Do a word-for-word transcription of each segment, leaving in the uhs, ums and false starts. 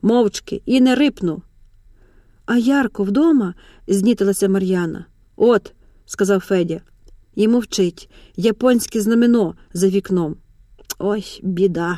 Мовчки, і не рипну. А Ярко вдома? Знітилася Мар'яна. От, сказав Федя, і мовчить. Японське знамено за вікном. Ой, біда.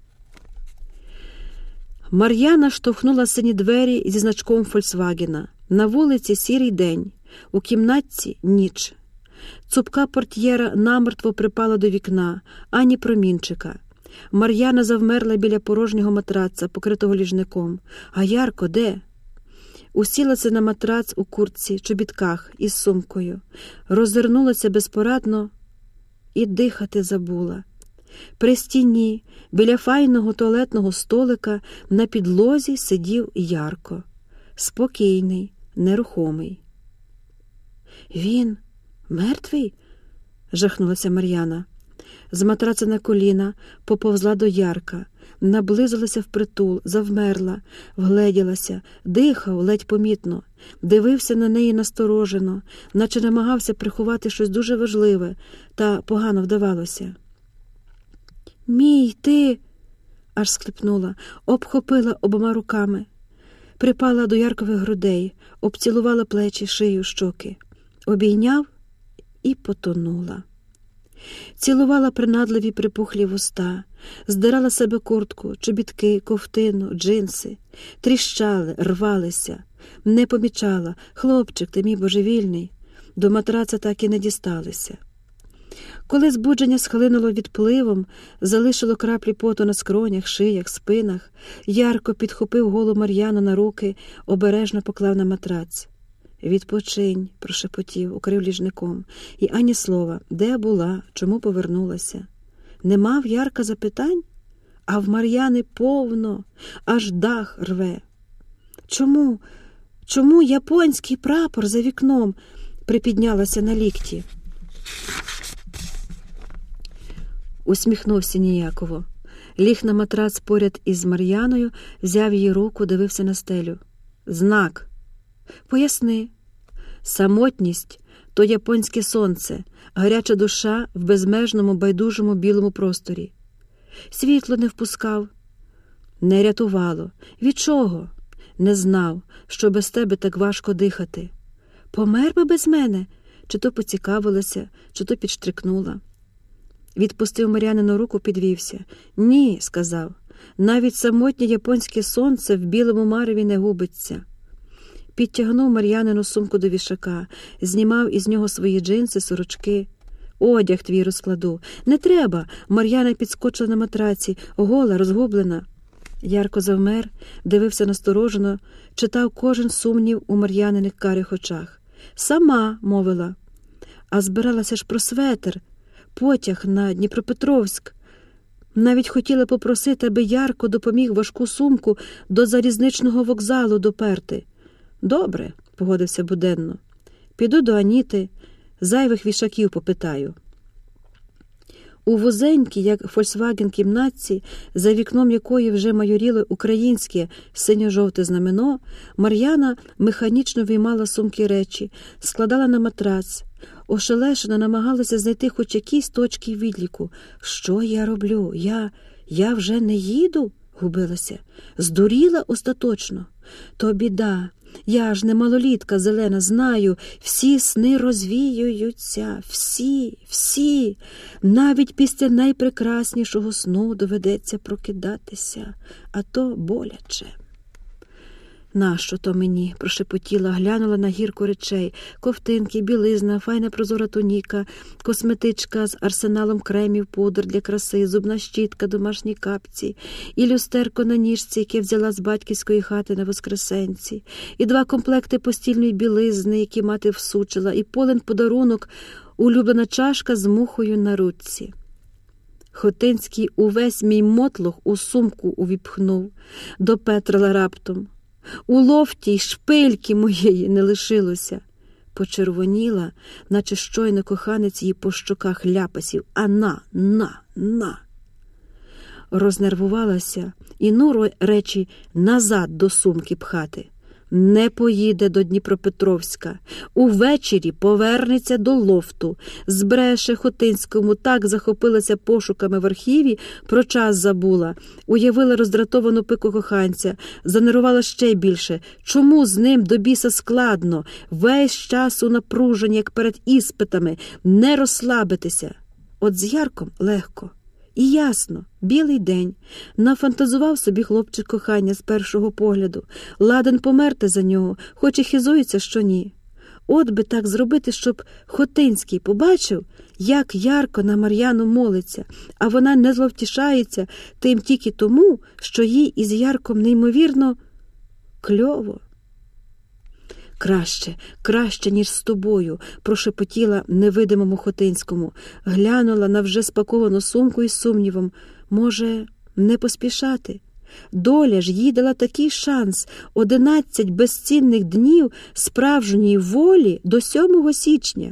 Мар'яна штовхнула сині двері зі значком «Фольксвагена». На вулиці сірий день, у кімнатці ніч. Цупка портьєра намертво припала до вікна, ані промінчика. Мар'яна завмерла біля порожнього матраца, покритого ліжником. А Ярко де? Усілася на матрац у куртці, чобітках із сумкою. Роззирнулася безпорадно і дихати забула. При стіні, біля файного туалетного столика, на підлозі сидів Ярко. Спокійний, нерухомий. «Він мертвий?» – жахнулася Мар'яна. З матраца на коліна поповзла до Ярка, наблизилася впритул, завмерла, вгледілася, дихав ледь помітно, дивився на неї насторожено, наче намагався приховати щось дуже важливе, та погано вдавалося. «Мій, ти!» – аж склепнула, обхопила обома руками. Припала до Яркових грудей, обцілувала плечі, шию, щоки. Обійняв і потонула. Цілувала принадливі припухлі вуста, здирала себе куртку, чобітки, ковтину, джинси. Тріщали, рвалися. Не помічала. Хлопчик, ти мій божевільний. До матраца так і не дісталися. Коли збудження схлинуло відпливом, залишило краплі поту на скронях, шиях, спинах, Ярко підхопив голу Мар'яну на руки, обережно поклав на матрац. «Відпочинь», – прошепотів, укрив ліжником. І ані слова, де була, чому повернулася. Нема в Ярка запитань? А в Мар'яни повно, аж дах рве. «Чому, чому японський прапор за вікном?» – припіднялася на лікті. Усміхнувся ніяково. Ліг на матрац поряд із Мар'яною, взяв її руку, дивився на стелю. «Знак». «Поясни». «Самотність – то японське сонце, гаряча душа в безмежному байдужому білому просторі. Світло не впускав. Не рятувало. Від чого? Не знав, що без тебе так важко дихати. Помер би без мене?» Чи то поцікавилася, чи то підштрикнула. Відпустив Мар'янину руку, підвівся. «Ні», – сказав, – «навіть самотнє японське сонце в білому мареві не губиться». Підтягнув Мар'янину сумку до вішака, знімав із нього свої джинси, сорочки. «Одяг твій розкладу». «Не треба!» Мар'яна підскочила на матраці, гола, розгублена. Ярко завмер, дивився насторожено, читав кожен сумнів у Мар'яниних карих очах. «Сама», – мовила. «А збиралася ж про светр, потяг на Дніпропетровськ. Навіть хотіла попросити, аби Ярко допоміг важку сумку до залізничного вокзалу доперти». «Добре», – погодився буденно. «Піду до Аніти, зайвих вішаків попитаю». У вузенькій, як «Фольксваген» кімнатці, за вікном якої вже майоріло українське синьо-жовте знамено, Мар'яна механічно виймала сумки речі, складала на матрац. Ошелешена намагалася знайти хоч якісь точки відліку. «Що я роблю? Я... я вже не їду?» – губилася. «Здуріла остаточно? То біда. Я ж не малолітка зелена, знаю, всі сни розвіюються, всі, всі. Навіть після найпрекраснішого сну доведеться прокидатися, а то боляче». «Нащо то мені?» – прошепотіла, глянула на гірку речей. Ковтинки, білизна, файна прозора туніка, косметичка з арсеналом кремів, пудр для краси, зубна щітка, домашні капці, і люстерко на ніжці, яке взяла з батьківської хати на Воскресенці, і два комплекти постільної білизни, які мати всучила, і полин подарунок, улюблена чашка з мухою на руці. Хотинський увесь мій мотлох у сумку увіпхнув, допетрила раптом. У лофті й шпильки моєї не лишилося. Почервоніла, наче щойно коханець її по щоках ляпасів. А на, на, на. Рознервувалася і ну речі назад до сумки пхати. не поїде до Дніпропетровська. Увечері повернеться до лофту. Збреше Хотинському, так захопилася пошуками в архіві, про час забула. Уявила роздратовану пику коханця, занервувала ще більше. Чому з ним до біса складно? Весь час у напруженні, як перед іспитами, не розслабитися. От з Ярком легко. І ясно, білий день. Нафантазував собі хлопчик кохання з першого погляду. Ладен померти за нього, хоч і хизується, що ні. От би так зробити, щоб Хотинський побачив, як ярко на Мар'яну молиться, а вона не зловтішається тим тільки тому, що їй із Ярком неймовірно кльово. «Краще, краще, ніж з тобою», – прошепотіла невидимому Хотинському. Глянула на вже спаковану сумку із сумнівом. Може, не поспішати? Доля ж їй дала такий шанс – одинадцять безцінних днів справжньої волі до сьомого січня.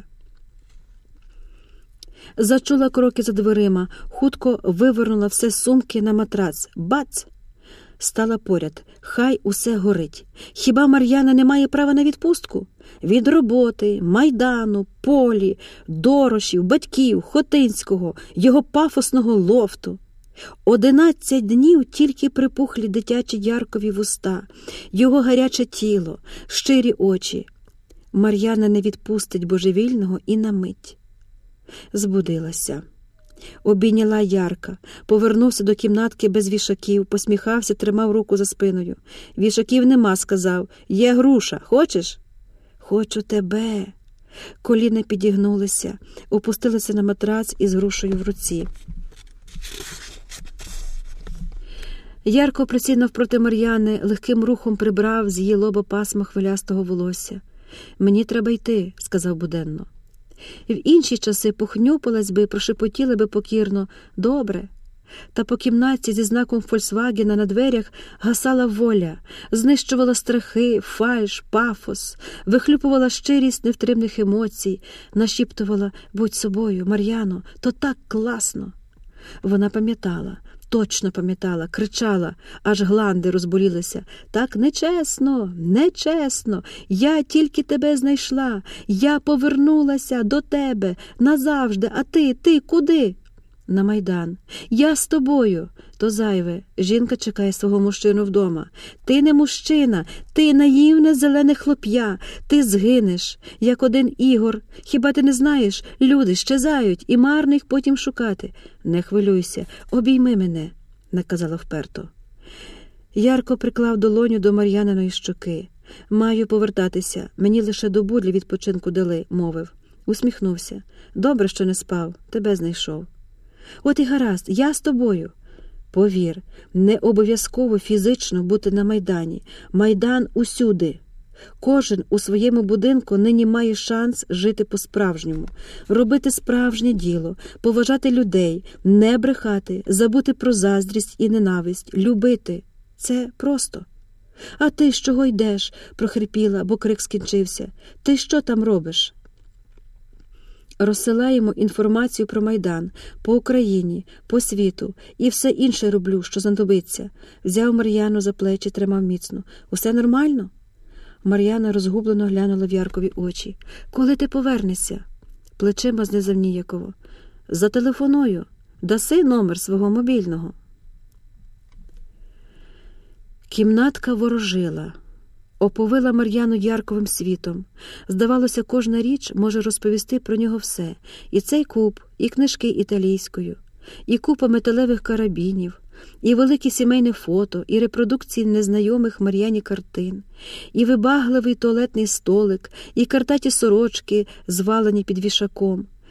Зачула кроки за дверима, хутко вивернула все з сумки на матрац. Бац! Стала поряд. Хай усе горить. Хіба Мар'яна не має права на відпустку? Від роботи, майдану, полі, Дорошів, батьків, Хотинського, його пафосного лофту. Одинадцять днів тільки припухлі дитячі Яркові вуста, його гаряче тіло, щирі очі. Мар'яна не відпустить божевільного і на мить. Збудилася. Обійняла Ярка, повернувся до кімнатки без вішаків, посміхався, тримав руку за спиною. «Вішаків нема», – сказав. «Є груша. Хочеш?» «Хочу тебе». Коліна підігнулися, опустилися на матрац із грушею в руці. Ярко присів навпроти Мар'яни, легким рухом прибрав з її лоба пасма хвилястого волосся. «Мені треба йти», – сказав буденно. В інші часи похнюпилась би, прошепотіла би покірно «добре». Та по кімнаті зі знаком «Фольксвагена» на дверях гасала воля, знищувала страхи, фальш, пафос, вихлюпувала щирість невтримних емоцій, нашіптувала «будь собою, Мар'яно, то так класно». Вона пам'ятала, точно пам'ятала, кричала, аж гланди розболілися. «Так нечесно, нечесно! Я тільки тебе знайшла! Я повернулася до тебе назавжди! А ти, ти куди?» «На Майдан. Я з тобою!» «То зайве. Жінка чекає свого мужчину вдома. Ти не мужчина, ти наївне зелене хлоп'я. Ти згинеш, як один Ігор. Хіба ти не знаєш? Люди щезають, і марно їх потім шукати. Не хвилюйся, обійми мене», – наказала вперто. Ярко приклав долоню до Мар'яниної щоки. «Маю повертатися. Мені лише добу для відпочинку дали», – мовив. Усміхнувся. «Добре, що не спав. Тебе знайшов». «От і гаразд, я з тобою». «Повір, не обов'язково фізично бути на Майдані. Майдан усюди. Кожен у своєму будинку нині має шанс жити по-справжньому, робити справжнє діло, поважати людей, не брехати, забути про заздрість і ненависть, любити. Це просто». «А ти з чого йдеш?» – прохрипіла, бо крик скінчився. «Ти що там робиш?» «Розсилаємо інформацію про Майдан, по Україні, по світу, і все інше роблю, що знадобиться». Взяв Мар'яну за плечі, тримав міцно. «Усе нормально?» Мар'яна розгублено глянула в Яркові очі. «Коли ти повернешся?» Плечима знизав ніяково. «Зателефоную. Даси номер свого мобільного». Кімнатка ворожила. Оповила Мар'яну Ярковим світом. Здавалося, кожна річ може розповісти про нього все. І цей куб, і книжки італійською, і купа металевих карабінів, і велике сімейне фото, і репродукції незнайомих Мар'яні картин, і вибагливий туалетний столик, і картаті сорочки, звалені під вішаком.